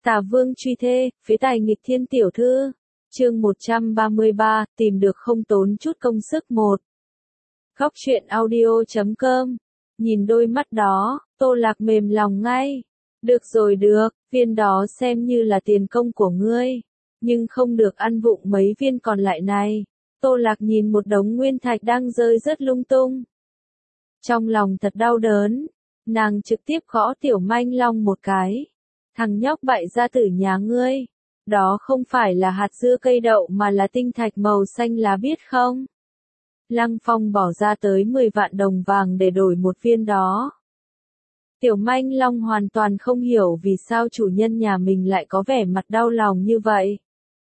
Tả Vương truy thê, phế tài nghịch thiên tiểu thư. Chương 133, tìm được không tốn chút công sức một. Góc truyện audio.com. Nhìn đôi mắt đó, Tô Lạc mềm lòng ngay. Được rồi được, viên đó xem như là tiền công của ngươi. Nhưng không được ăn vụng mấy viên còn lại này. Tô Lạc nhìn một đống nguyên thạch đang rơi rớt lung tung. Trong lòng thật đau đớn. Nàng trực tiếp gõ Tiểu Manh Long một cái. Thằng nhóc bại gia tử nhà ngươi. Đó không phải là hạt dưa cây đậu mà là tinh thạch màu xanh lá biết không? Lăng Phong bỏ ra tới 10 vạn đồng vàng để đổi một viên đó. Tiểu Manh Long hoàn toàn không hiểu vì sao chủ nhân nhà mình lại có vẻ mặt đau lòng như vậy.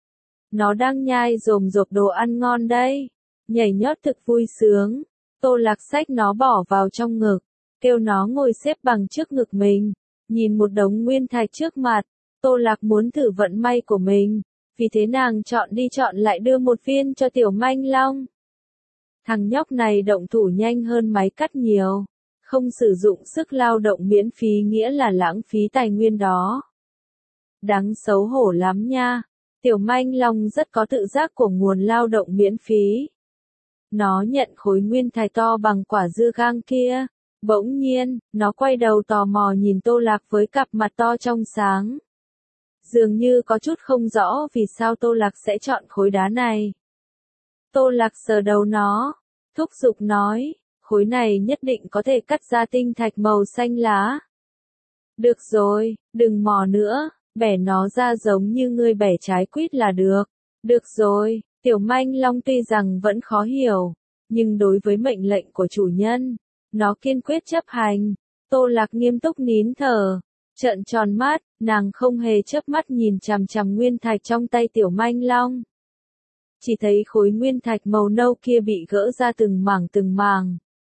Nó đang nhai rồm rộp đồ ăn ngon đây. Nhảy nhót thực vui sướng. Tô Lạc xách nó bỏ vào trong ngực. Kêu nó ngồi xếp bằng trước ngực mình. Nhìn một đống nguyên thạch trước mặt. Tô Lạc muốn thử vận may của mình. Vì thế nàng chọn đi chọn lại đưa một viên cho Tiểu Manh Long. Thằng nhóc này động thủ nhanh hơn máy cắt nhiều. Không sử dụng sức lao động miễn phí nghĩa là lãng phí tài nguyên đó. Đáng xấu hổ lắm nha. Tiểu Manh Long rất có tự giác của nguồn lao động miễn phí. Nó nhận khối nguyên thạch to bằng quả dưa gang kia. Bỗng nhiên, nó quay đầu tò mò nhìn Tô Lạc với cặp mặt to trong sáng. Dường như có chút không rõ vì sao Tô Lạc sẽ chọn khối đá này. Tô Lạc sờ đầu nó, thúc giục nói, khối này nhất định có thể cắt ra tinh thạch màu xanh lá. Được rồi, đừng mò nữa, bẻ nó ra giống như ngươi bẻ trái quýt là được. Được rồi, Tiểu Manh Long tuy rằng vẫn khó hiểu, nhưng đối với mệnh lệnh của chủ nhân, nó kiên quyết chấp hành. Tô Lạc nghiêm túc nín thở, trợn tròn mắt, nàng không hề chớp mắt nhìn chằm chằm nguyên thạch trong tay Tiểu Manh Long. Chỉ thấy khối nguyên thạch màu nâu kia bị gỡ ra từng mảng.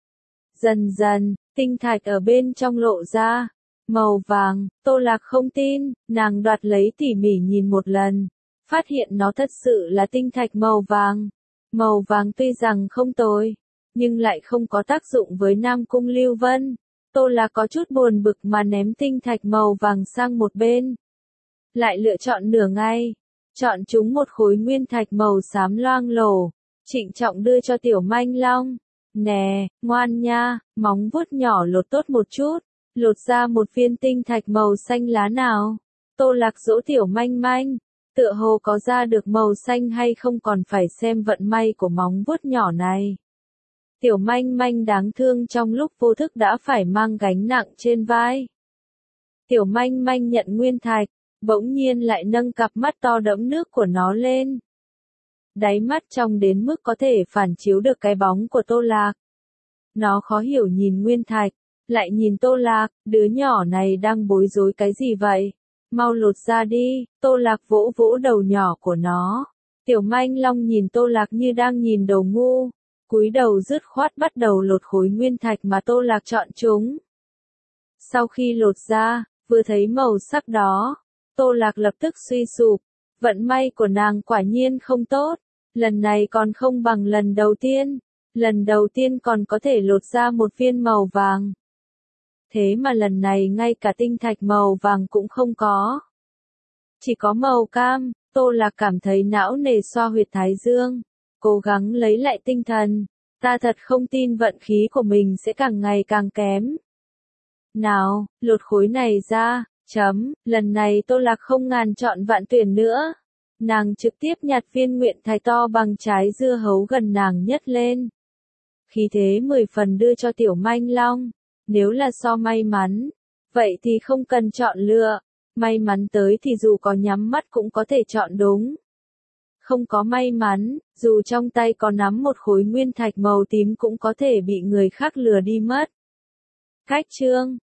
Dần dần, tinh thạch ở bên trong lộ ra, màu vàng. Tô Lạc không tin, nàng đoạt lấy tỉ mỉ nhìn một lần, phát hiện nó thật sự là tinh thạch màu vàng. Màu vàng tuy rằng không tồi, nhưng lại không có tác dụng với Nam Cung Lưu Vân. Tô Lạc có chút buồn bực mà ném tinh thạch màu vàng sang một bên. Lại lựa chọn nửa ngày, chọn chúng một khối nguyên thạch màu xám loang lổ, trịnh trọng đưa cho Tiểu Manh Long. Nè, ngoan nha, móng vuốt nhỏ lột tốt một chút, lột ra một viên tinh thạch màu xanh lá nào. Tô Lạc dỗ Tiểu Manh Manh, tựa hồ có ra được màu xanh hay không còn phải xem vận may của móng vuốt nhỏ này. Tiểu Manh Manh đáng thương trong lúc vô thức đã phải mang gánh nặng trên vai. Tiểu Manh Manh nhận nguyên thạch, bỗng nhiên lại nâng cặp mắt to đẫm nước của nó lên. Đáy mắt trong đến mức có thể phản chiếu được cái bóng của Tô Lạc. Nó khó hiểu nhìn nguyên thạch, lại nhìn Tô Lạc, đứa nhỏ này đang bối rối cái gì vậy? Mau lột ra đi. Tô Lạc vỗ vỗ đầu nhỏ của nó. Tiểu Manh Long nhìn Tô Lạc như đang nhìn đồ ngu. Cúi đầu dứt khoát bắt đầu lột khối nguyên thạch mà Tô Lạc chọn chúng. Sau khi lột ra, vừa thấy màu sắc đó, Tô Lạc lập tức suy sụp. Vận may của nàng quả nhiên không tốt. Lần này còn không bằng lần đầu tiên. Lần đầu tiên còn có thể lột ra một viên màu vàng. Thế mà lần này ngay cả tinh thạch màu vàng cũng không có. Chỉ có màu cam. Tô Lạc cảm thấy não nề xoa huyệt thái dương. Cố gắng lấy lại tinh thần. Ta thật không tin vận khí của mình sẽ càng ngày càng kém. Nào, lột khối này ra. Lần này Tô Lạc không ngàn chọn vạn tuyển nữa. Nàng trực tiếp nhặt viên nguyện thạch to bằng trái dưa hấu gần nàng nhất lên. Khí thế 10 phần đưa cho Tiểu Manh Long. Nếu là so may mắn, vậy thì không cần chọn lựa. May mắn tới thì dù có nhắm mắt cũng có thể chọn đúng. Không có may mắn, dù trong tay có nắm một khối nguyên thạch màu tím cũng có thể bị người khác lừa đi mất. Cách chương